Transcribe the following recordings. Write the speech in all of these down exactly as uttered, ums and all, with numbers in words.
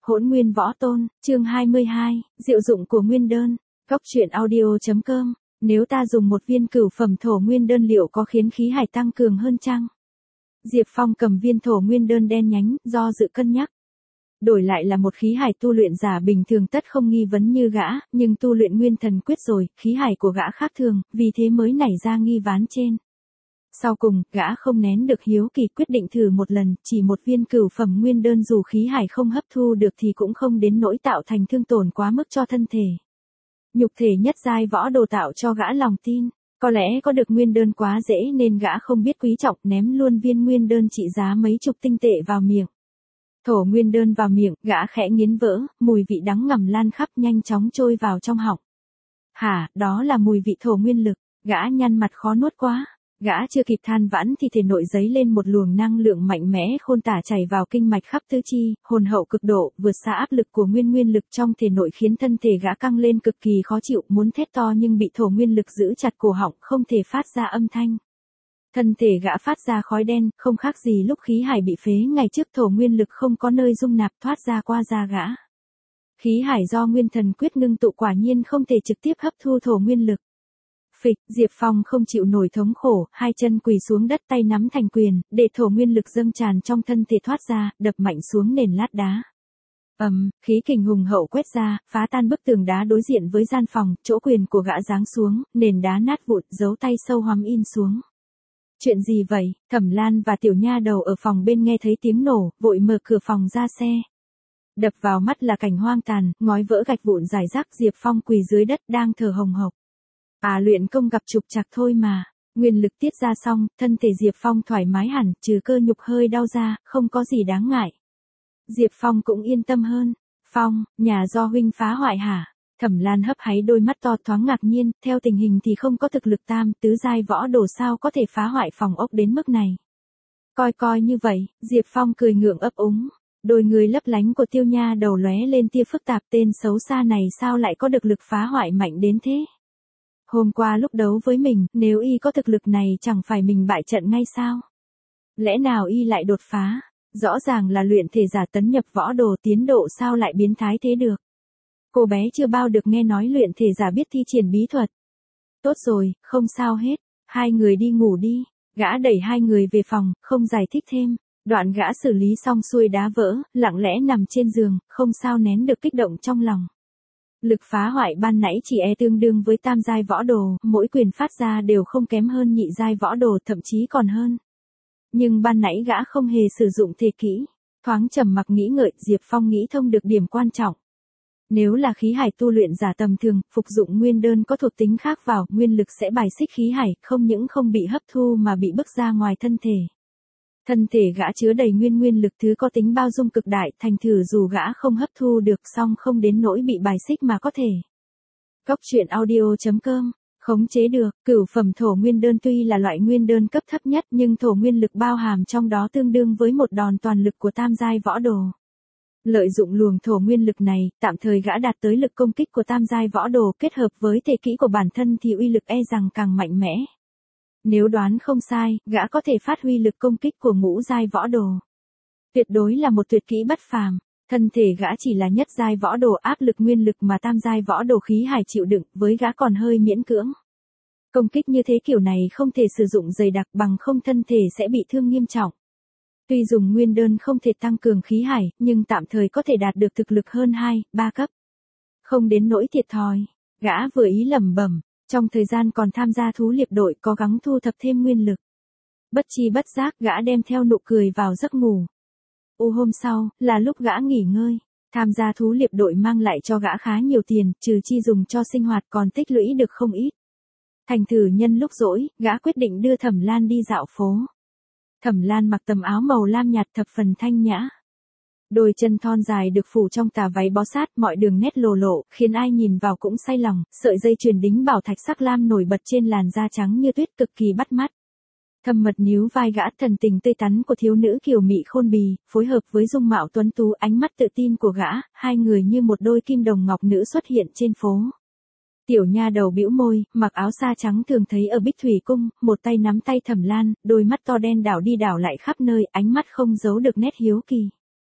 Hỗn Nguyên Võ Tôn, chương hai mươi hai, diệu dụng của nguyên đơn. Góc truyện audio.com. Nếu ta dùng một viên cửu phẩm thổ nguyên đơn liệu có khiến khí hải tăng cường hơn chăng? Diệp Phong cầm viên thổ nguyên đơn đen nhánh, do dự cân nhắc. Đổi lại là một khí hải tu luyện giả bình thường tất không nghi vấn như gã, nhưng tu luyện nguyên thần quyết rồi, khí hải của gã khác thường, vì thế mới nảy ra nghi ván trên. Sau cùng, gã không nén được hiếu kỳ quyết định thử một lần, chỉ một viên cửu phẩm nguyên đơn dù khí hải không hấp thu được thì cũng không đến nỗi tạo thành thương tổn quá mức cho thân thể. Nhục thể nhất giai võ đồ tạo cho gã lòng tin, có lẽ có được nguyên đơn quá dễ nên gã không biết quý trọng ném luôn viên nguyên đơn trị giá mấy chục tinh tệ vào miệng. Thổ nguyên đơn vào miệng, gã khẽ nghiến vỡ, mùi vị đắng ngầm lan khắp nhanh chóng trôi vào trong họng. Hả, đó là mùi vị thổ nguyên lực, gã nhăn mặt khó nuốt quá. Gã chưa kịp than vãn thì thể nội giấy lên một luồng năng lượng mạnh mẽ khôn tả chảy vào kinh mạch khắp tứ chi, hồn hậu cực độ, vượt xa áp lực của nguyên nguyên lực trong thể nội khiến thân thể gã căng lên cực kỳ khó chịu, muốn thét to nhưng bị thổ nguyên lực giữ chặt cổ họng, không thể phát ra âm thanh. Thân thể gã phát ra khói đen, không khác gì lúc khí hải bị phế ngày trước, thổ nguyên lực không có nơi dung nạp thoát ra qua da gã. Khí hải do nguyên thần quyết ngưng tụ quả nhiên không thể trực tiếp hấp thu thổ nguyên lực. Phịch, Diệp Phong không chịu nổi thống khổ, hai chân quỳ xuống đất tay nắm thành quyền, để thổ nguyên lực dâng tràn trong thân thể thoát ra, đập mạnh xuống nền lát đá. Ầm, um, khí kình hùng hậu quét ra, phá tan bức tường đá đối diện với gian phòng, chỗ quyền của gã giáng xuống, nền đá nát vụn, dấu tay sâu hoắm in xuống. Chuyện gì vậy? Thẩm Lan và Tiểu Nha Đầu ở phòng bên nghe thấy tiếng nổ, vội mở cửa phòng ra xe. Đập vào mắt là cảnh hoang tàn, ngói vỡ gạch vụn rải rác, Diệp Phong quỳ dưới đất đang thở hồng hộc. À, luyện công gặp trục trặc thôi mà. Nguyên lực tiết ra xong, thân thể Diệp Phong thoải mái hẳn, trừ cơ nhục hơi đau ra, không có gì đáng ngại. Diệp Phong cũng yên tâm hơn. Phong, nhà do huynh phá hoại hả? Thẩm Lan hấp háy đôi mắt to thoáng ngạc nhiên, theo tình hình thì không có thực lực tam tứ giai võ đồ sao có thể phá hoại phòng ốc đến mức này. Coi coi như vậy, Diệp Phong cười ngượng ấp úng. Đôi người lấp lánh của Tiêu Nha Đầu lóe lên tia phức tạp, tên xấu xa này sao lại có được lực phá hoại mạnh đến thế? Hôm qua lúc đấu với mình, nếu y có thực lực này chẳng phải mình bại trận ngay sao? Lẽ nào y lại đột phá? Rõ ràng là luyện thể giả tấn nhập võ đồ, tiến độ sao lại biến thái thế được? Cô bé chưa bao được nghe nói luyện thể giả biết thi triển bí thuật. Tốt rồi, không sao hết, hai người đi ngủ đi. Gã đẩy hai người về phòng, không giải thích thêm. Đoạn gã xử lý xong xuôi đá vỡ, lặng lẽ nằm trên giường, không sao nén được kích động trong lòng. Lực phá hoại ban nãy chỉ e tương đương với tam giai võ đồ, mỗi quyền phát ra đều không kém hơn nhị giai võ đồ, thậm chí còn hơn. Nhưng ban nãy gã không hề sử dụng thể kỹ. Thoáng trầm mặc nghĩ ngợi, Diệp Phong nghĩ thông được điểm quan trọng. Nếu là khí hải tu luyện giả tầm thường, phục dụng nguyên đơn có thuộc tính khác vào, nguyên lực sẽ bài xích khí hải, không những không bị hấp thu mà bị bức ra ngoài thân thể. Thân thể gã chứa đầy nguyên nguyên lực thứ có tính bao dung cực đại, thành thử dù gã không hấp thu được song không đến nỗi bị bài xích mà có thể. Góc truyện audio.com. Khống chế được, cửu phẩm thổ nguyên đơn tuy là loại nguyên đơn cấp thấp nhất nhưng thổ nguyên lực bao hàm trong đó tương đương với một đòn toàn lực của tam giai võ đồ. Lợi dụng luồng thổ nguyên lực này, tạm thời gã đạt tới lực công kích của tam giai võ đồ kết hợp với thể kỹ của bản thân thì uy lực e rằng càng mạnh mẽ. Nếu đoán không sai, gã có thể phát huy lực công kích của ngũ giai võ đồ. Tuyệt đối là một tuyệt kỹ bất phàm. Thân thể gã chỉ là nhất giai võ đồ, áp lực nguyên lực mà tam giai võ đồ khí hải chịu đựng, với gã còn hơi miễn cưỡng. Công kích như thế kiểu này không thể sử dụng dày đặc, bằng không thân thể sẽ bị thương nghiêm trọng. Tuy dùng nguyên đơn không thể tăng cường khí hải, nhưng tạm thời có thể đạt được thực lực hơn hai, ba cấp. Không đến nỗi thiệt thòi. Gã vừa ý lẩm bẩm. Trong thời gian còn tham gia thú liệp đội cố gắng thu thập thêm nguyên lực. Bất chi bất giác gã đem theo nụ cười vào giấc ngủ. U hôm sau, là lúc gã nghỉ ngơi. Tham gia thú liệp đội mang lại cho gã khá nhiều tiền, trừ chi dùng cho sinh hoạt còn tích lũy được không ít. Thành thử nhân lúc rỗi, gã quyết định đưa Thẩm Lan đi dạo phố. Thẩm Lan mặc tầm áo màu lam nhạt thập phần thanh nhã. Đôi chân thon dài được phủ trong tà váy bó sát, mọi đường nét lồ lộ, khiến ai nhìn vào cũng say lòng, sợi dây chuyền đính bảo thạch sắc lam nổi bật trên làn da trắng như tuyết cực kỳ bắt mắt. Thâm mật níu vai gã, thần tình tươi tắn của thiếu nữ kiều mị khôn bì, phối hợp với dung mạo tuấn tú, ánh mắt tự tin của gã, hai người như một đôi kim đồng ngọc nữ xuất hiện trên phố. Tiểu Nha Đầu bĩu môi, mặc áo sa trắng thường thấy ở Bích Thủy Cung, một tay nắm tay Thẩm Lan, đôi mắt to đen đảo đi đảo lại khắp nơi, ánh mắt không giấu được nét hiếu kỳ.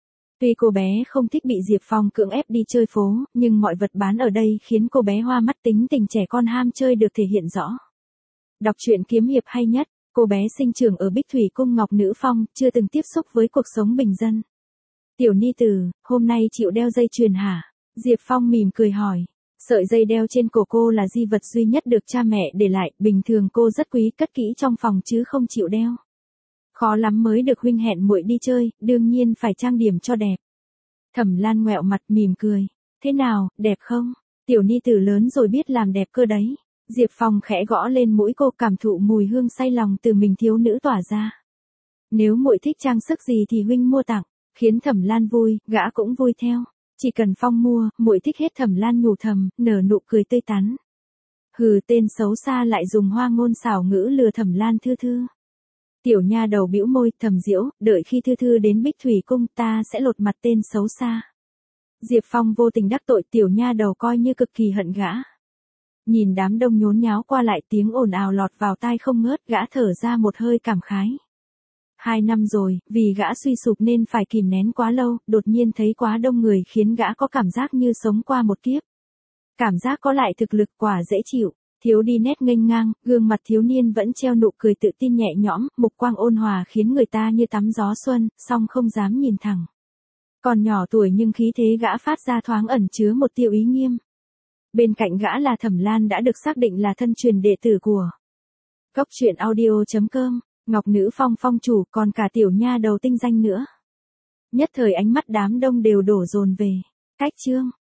Tuy cô bé không thích bị Diệp Phong cưỡng ép đi chơi phố, nhưng mọi vật bán ở đây khiến cô bé hoa mắt, tính tình trẻ con ham chơi được thể hiện rõ. Đọc truyện kiếm hiệp hay nhất, cô bé sinh trưởng ở Bích Thủy Cung Ngọc Nữ Phong, chưa từng tiếp xúc với cuộc sống bình dân. Tiểu ni tử, hôm nay chịu đeo dây chuyền hả? Diệp Phong mỉm cười hỏi. Sợi dây đeo trên cổ cô là di vật duy nhất được cha mẹ để lại, bình thường cô rất quý, cất kỹ trong phòng chứ không chịu đeo. Khó lắm mới được huynh hẹn muội đi chơi, đương nhiên phải trang điểm cho đẹp. Thẩm Lan ngoẹo mặt mỉm cười. Thế nào, đẹp không? Tiểu ni tử lớn rồi biết làm đẹp cơ đấy. Diệp Phong khẽ gõ lên mũi cô, cảm thụ mùi hương say lòng từ mình thiếu nữ tỏa ra. Nếu muội thích trang sức gì thì huynh mua tặng, khiến Thẩm Lan vui, gã cũng vui theo. Chỉ cần Phong mua, muội thích hết. Thẩm Lan nhủ thầm, nở nụ cười tươi tắn. Hừ, tên xấu xa lại dùng hoa ngôn xảo ngữ lừa Thẩm Lan Thư Thư. Tiểu nha đầu bĩu môi, thầm giễu, đợi khi Thư Thư đến Bích Thủy Cung ta sẽ lột mặt tên xấu xa. Diệp Phong vô tình đắc tội tiểu nha đầu, coi như cực kỳ hận gã. Nhìn đám đông nhốn nháo qua lại, tiếng ồn ào lọt vào tai không ngớt, gã thở ra một hơi cảm khái. Hai năm rồi, vì gã suy sụp nên phải kìm nén quá lâu, đột nhiên thấy quá đông người khiến gã có cảm giác như sống qua một kiếp. Cảm giác có lại thực lực quả dễ chịu. Thiếu đi nét nghênh ngang, gương mặt thiếu niên vẫn treo nụ cười tự tin nhẹ nhõm, mục quang ôn hòa khiến người ta như tắm gió xuân, song không dám nhìn thẳng. Còn nhỏ tuổi nhưng khí thế gã phát ra thoáng ẩn chứa một tia ý nghiêm. Bên cạnh gã là Thẩm Lan, đã được xác định là thân truyền đệ tử của Cốc truyện audio chấm com, Ngọc Nữ Phong phong chủ, còn cả tiểu nha đầu tinh danh nữa. Nhất thời ánh mắt đám đông đều đổ dồn về. Cách chương